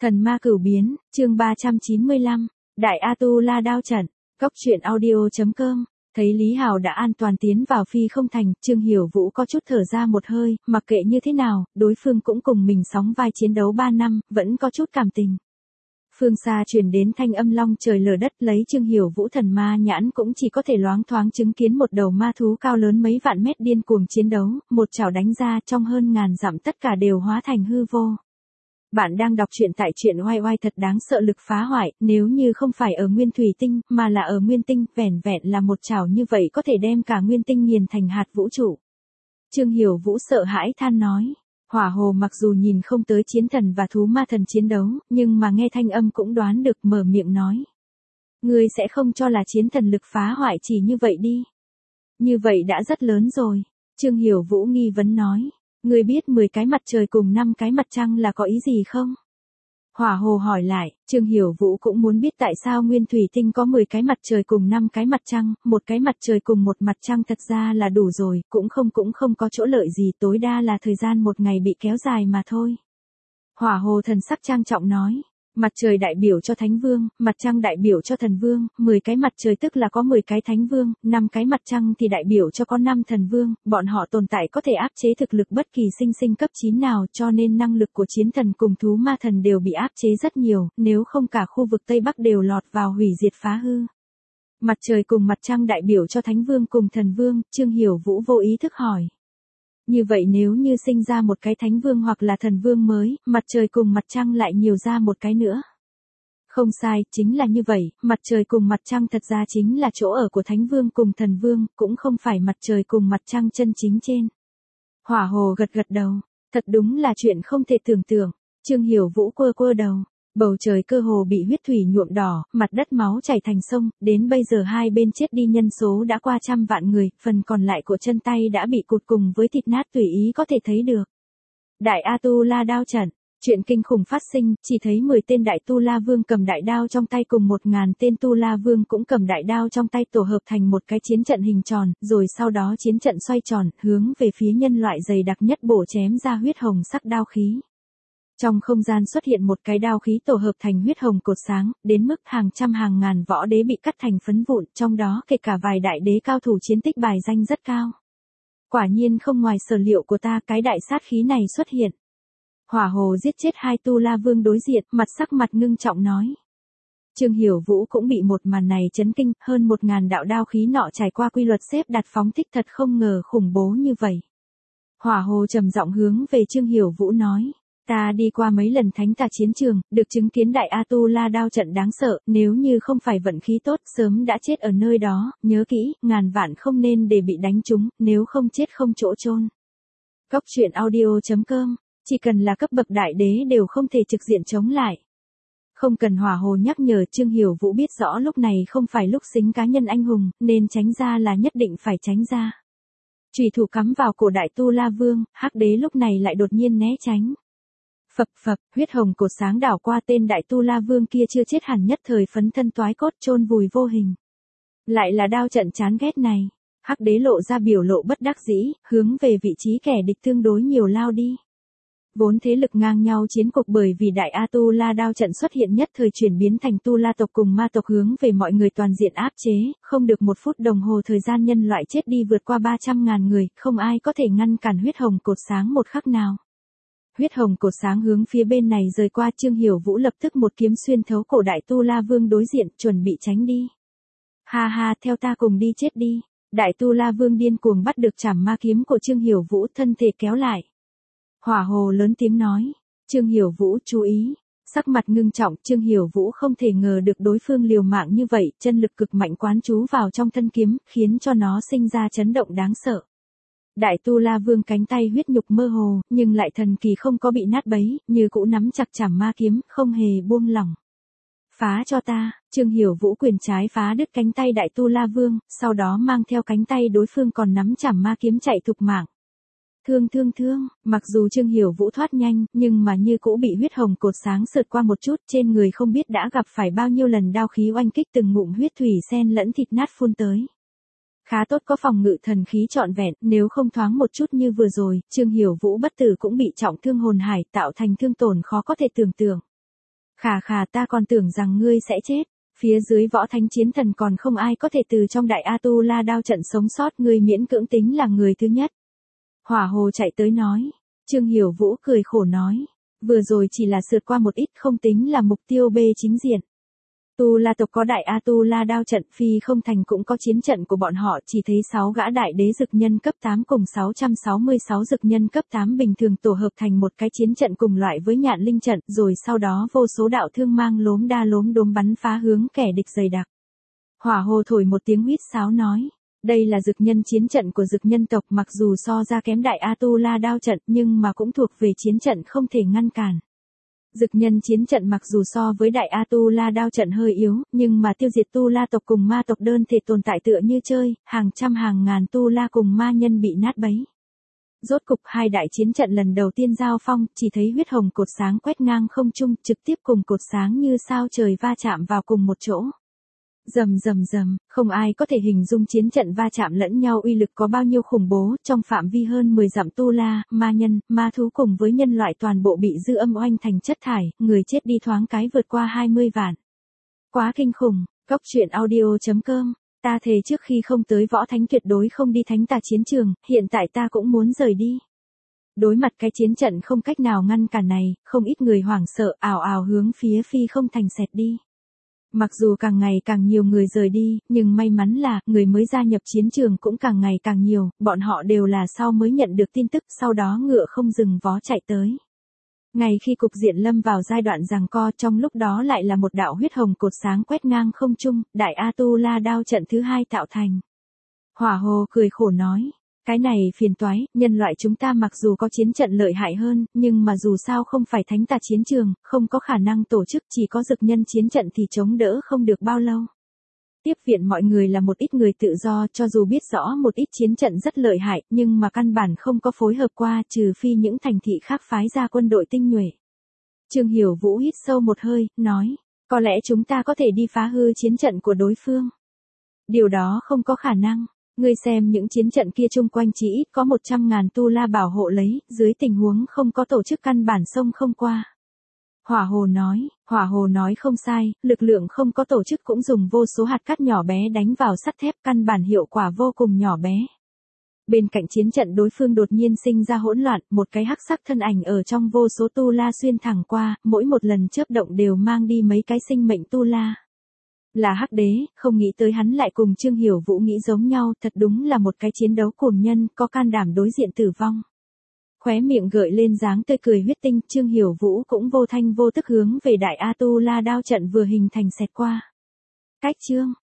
Thần ma cửu biến, chương 395, Đại A-tu-la đao trận, Cốc truyện audio.com. Thấy Lý Hào đã an toàn tiến vào phi không thành, Trương Hiểu Vũ có chút thở ra một hơi, mặc kệ như thế nào, đối phương cũng cùng mình sóng vai chiến đấu 3 năm, vẫn có chút cảm tình. Phương xa truyền đến thanh âm long trời lở đất, lấy Trương Hiểu Vũ thần ma nhãn cũng chỉ có thể loáng thoáng chứng kiến một đầu ma thú cao lớn mấy vạn mét điên cuồng chiến đấu, một chảo đánh ra trong hơn ngàn dặm tất cả đều hóa thành hư vô. Bạn đang đọc truyện tại truyện oai oai thật đáng sợ lực phá hoại, nếu như không phải ở Nguyên Thủy Tinh, mà là ở Nguyên Tinh, vẻn vẹn là một chảo như vậy có thể đem cả Nguyên Tinh nghiền thành hạt vũ trụ. Trương Hiểu Vũ sợ hãi than nói, Hỏa Hồ mặc dù nhìn không tới chiến thần và thú ma thần chiến đấu, nhưng mà nghe thanh âm cũng đoán được, mở miệng nói. Ngươi sẽ không cho là chiến thần lực phá hoại chỉ như vậy đi. Như vậy đã rất lớn rồi. Trương Hiểu Vũ nghi vấn nói. Ngươi biết 10 cái mặt trời cùng 5 cái mặt trăng là có ý gì không? Hỏa Hồ hỏi lại, Trương Hiểu Vũ cũng muốn biết tại sao Nguyên Thủy Tinh có 10 cái mặt trời cùng 5 cái mặt trăng, một cái mặt trời cùng một mặt trăng thật ra là đủ rồi, cũng không có chỗ lợi gì, tối đa là thời gian một ngày bị kéo dài mà thôi. Hỏa Hồ thần sắc trang trọng nói, mặt trời đại biểu cho Thánh Vương, mặt trăng đại biểu cho Thần Vương, 10 cái mặt trời tức là có 10 cái Thánh Vương, 5 cái mặt trăng thì đại biểu cho có 5 Thần Vương, bọn họ tồn tại có thể áp chế thực lực bất kỳ sinh cấp 9 nào, cho nên năng lực của chiến thần cùng thú ma thần đều bị áp chế rất nhiều, nếu không cả khu vực Tây Bắc đều lọt vào hủy diệt phá hư. Mặt trời cùng mặt trăng đại biểu cho Thánh Vương cùng Thần Vương, Trương Hiểu Vũ vô ý thức hỏi. Như vậy nếu như sinh ra một cái Thánh Vương hoặc là Thần Vương mới, mặt trời cùng mặt trăng lại nhiều ra một cái nữa. Không sai, chính là như vậy, mặt trời cùng mặt trăng thật ra chính là chỗ ở của Thánh Vương cùng Thần Vương, cũng không phải mặt trời cùng mặt trăng chân chính trên. Hỏa Hồ gật đầu, thật đúng là chuyện không thể tưởng tượng. Trương Hiểu Vũ quơ đầu. Bầu trời cơ hồ bị huyết thủy nhuộm đỏ, mặt đất máu chảy thành sông, đến bây giờ hai bên chết đi nhân số đã qua 100 vạn người, phần còn lại của chân tay đã bị cụt cùng với thịt nát tùy ý có thể thấy được. Đại A-tu-la đao trận, chuyện kinh khủng phát sinh, chỉ thấy 10 tên đại tu la vương cầm đại đao trong tay cùng 1000 tên tu la vương cũng cầm đại đao trong tay tổ hợp thành một cái chiến trận hình tròn, rồi sau đó chiến trận xoay tròn, hướng về phía nhân loại dày đặc nhất bổ chém ra huyết hồng sắc đao khí. Trong không gian xuất hiện một cái đao khí tổ hợp thành huyết hồng cột sáng, đến mức hàng trăm hàng ngàn võ đế bị cắt thành phấn vụn, trong đó kể cả vài đại đế cao thủ chiến tích bài danh rất cao. Quả nhiên không ngoài sở liệu của ta, cái đại sát khí này xuất hiện. Hỏa Hồ giết chết 2 tu la vương đối diện, sắc mặt ngưng trọng nói. Trương Hiểu Vũ cũng bị một màn này chấn kinh, hơn 1000 đạo đao khí nọ trải qua quy luật xếp đặt phóng thích thật không ngờ khủng bố như vậy. Hỏa Hồ trầm giọng hướng về Trương Hiểu Vũ nói. Ta đi qua mấy lần thánh tà chiến trường, được chứng kiến đại A-tu-la đao trận đáng sợ, nếu như không phải vận khí tốt sớm đã chết ở nơi đó, nhớ kỹ, ngàn vạn không nên để bị đánh trúng, nếu không chết không chỗ chôn. Cốc truyện audio.com, chỉ cần là cấp bậc đại đế đều không thể trực diện chống lại. Không cần Hỏa Hồ nhắc nhở, Trương Hiểu Vũ biết rõ lúc này không phải lúc xính cá nhân anh hùng, nên tránh ra là nhất định phải tránh ra. Chùy thủ cắm vào cổ đại tu la vương, hắc đế lúc này lại đột nhiên né tránh. Phập, huyết hồng cột sáng đảo qua tên đại tu la vương kia chưa chết hẳn nhất thời phấn thân toái cốt chôn vùi vô hình. Lại là đao trận chán ghét này. Hắc đế lộ ra biểu lộ bất đắc dĩ, hướng về vị trí kẻ địch tương đối nhiều lao đi. Vốn thế lực ngang nhau chiến cục bởi vì đại A-tu-la đao trận xuất hiện nhất thời chuyển biến thành tu la tộc cùng ma tộc hướng về mọi người toàn diện áp chế, không được 1 phút đồng hồ thời gian nhân loại chết đi vượt qua 300.000 người, không ai có thể ngăn cản huyết hồng cột sáng một khắc nào. Huyết hồng cột sáng hướng phía bên này rời qua, Trương Hiểu Vũ lập tức một kiếm xuyên thấu cổ đại tu la vương đối diện, chuẩn bị tránh đi. Ha, theo ta cùng đi chết đi. Đại tu la vương điên cuồng bắt được chảm ma kiếm của Trương Hiểu Vũ, thân thể kéo lại. Hỏa Hồ lớn tiếng nói, Trương Hiểu Vũ chú ý. Sắc mặt ngưng trọng, Trương Hiểu Vũ không thể ngờ được đối phương liều mạng như vậy, chân lực cực mạnh quán trú vào trong thân kiếm, khiến cho nó sinh ra chấn động đáng sợ. Đại tu la vương cánh tay huyết nhục mơ hồ, nhưng lại thần kỳ không có bị nát bấy, như cũ nắm chặt chảm ma kiếm, không hề buông lỏng. Phá cho ta, Trương Hiểu Vũ quyền trái phá đứt cánh tay đại tu la vương, sau đó mang theo cánh tay đối phương còn nắm chảm ma kiếm chạy thục mạng. Thương, mặc dù Trương Hiểu Vũ thoát nhanh, nhưng mà như cũ bị huyết hồng cột sáng sượt qua một chút, trên người không biết đã gặp phải bao nhiêu lần đao khí oanh kích, từng ngụm huyết thủy xen lẫn thịt nát phun tới. Khá tốt có phòng ngự thần khí trọn vẹn, nếu không thoáng một chút như vừa rồi, Trương Hiểu Vũ bất tử cũng bị trọng thương hồn hải, tạo thành thương tổn khó có thể tưởng tượng. Khà khà, ta còn tưởng rằng ngươi sẽ chết. Phía dưới võ thánh chiến thần còn không ai có thể từ trong đại A-tu-la đao trận sống sót, ngươi miễn cưỡng tính là người thứ nhất. Hỏa Hồ chạy tới nói. Trương Hiểu Vũ cười khổ nói. Vừa rồi chỉ là sượt qua một ít, không tính là mục tiêu B chính diện. Tu La tộc có đại A-tu-la đao trận, Phi Không Thành cũng có chiến trận của bọn họ, chỉ thấy 6 gã đại đế dực nhân cấp 8 cùng 666 dực nhân cấp 8 bình thường tổ hợp thành một cái chiến trận cùng loại với Nhạn Linh trận, rồi sau đó vô số đạo thương mang lốm đa lốm đốm bắn phá hướng kẻ địch dày đặc. Hỏa Hồ thổi một tiếng huýt sáo nói. Đây là dực nhân chiến trận của dực nhân tộc, mặc dù so ra kém đại A-tu-la đao trận nhưng mà cũng thuộc về chiến trận không thể ngăn cản. Dực nhân chiến trận mặc dù so với đại A-tu-la đao trận hơi yếu, nhưng mà tiêu diệt tu la tộc cùng ma tộc đơn thể tồn tại tựa như chơi, hàng trăm hàng ngàn tu la cùng ma nhân bị nát bấy. Rốt cục hai đại chiến trận lần đầu tiên giao phong, chỉ thấy huyết hồng cột sáng quét ngang không trung, trực tiếp cùng cột sáng như sao trời va chạm vào cùng một chỗ. Rầm rầm rầm, không ai có thể hình dung chiến trận va chạm lẫn nhau uy lực có bao nhiêu khủng bố, trong phạm vi hơn 10 dặm tu la, ma nhân, ma thú cùng với nhân loại toàn bộ bị dư âm oanh thành chất thải, người chết đi thoáng cái vượt qua 20 vạn. Quá kinh khủng, Cốc Truyện Audio.com, ta thề trước khi không tới võ thánh tuyệt đối không đi thánh tà chiến trường, hiện tại ta cũng muốn rời đi. Đối mặt cái chiến trận không cách nào ngăn cản này, không ít người hoảng sợ ào ào hướng phía Phi Không Thành xẹt đi. Mặc dù càng ngày càng nhiều người rời đi, nhưng may mắn là, người mới gia nhập chiến trường cũng càng ngày càng nhiều, bọn họ đều là sau mới nhận được tin tức, sau đó ngựa không dừng vó chạy tới. Ngay khi cục diện lâm vào giai đoạn giằng co, trong lúc đó lại là một đạo huyết hồng cột sáng quét ngang không trung, đại A-tu-la đao trận thứ hai tạo thành. Hỏa Hồ cười khổ nói. Cái này phiền toái, nhân loại chúng ta mặc dù có chiến trận lợi hại hơn, nhưng mà dù sao không phải thánh tà chiến trường, không có khả năng tổ chức, chỉ có dực nhân chiến trận thì chống đỡ không được bao lâu. Tiếp viện mọi người là một ít người tự do, cho dù biết rõ một ít chiến trận rất lợi hại, nhưng mà căn bản không có phối hợp qua, trừ phi những thành thị khác phái ra quân đội tinh nhuệ. Trương Hiểu Vũ hít sâu một hơi, nói, có lẽ chúng ta có thể đi phá hư chiến trận của đối phương. Điều đó không có khả năng. Ngươi xem những chiến trận kia chung quanh chỉ ít có 100.000 tu la bảo hộ lấy, dưới tình huống không có tổ chức căn bản sông không qua. Hỏa Hồ nói không sai, lực lượng không có tổ chức cũng dùng vô số hạt cát nhỏ bé đánh vào sắt thép, căn bản hiệu quả vô cùng nhỏ bé. Bên cạnh chiến trận đối phương đột nhiên sinh ra hỗn loạn, một cái hắc sắc thân ảnh ở trong vô số tu la xuyên thẳng qua, mỗi một lần chớp động đều mang đi mấy cái sinh mệnh tu la. Là Hắc Đế, không nghĩ tới hắn lại cùng Trương Hiểu Vũ nghĩ giống nhau, thật đúng là một cái chiến đấu cùn nhân, có can đảm đối diện tử vong. Khóe miệng gợi lên dáng tươi cười huyết tinh, Trương Hiểu Vũ cũng vô thanh vô tức hướng về đại A-tu-la đao trận vừa hình thành xẹt qua. Cách chương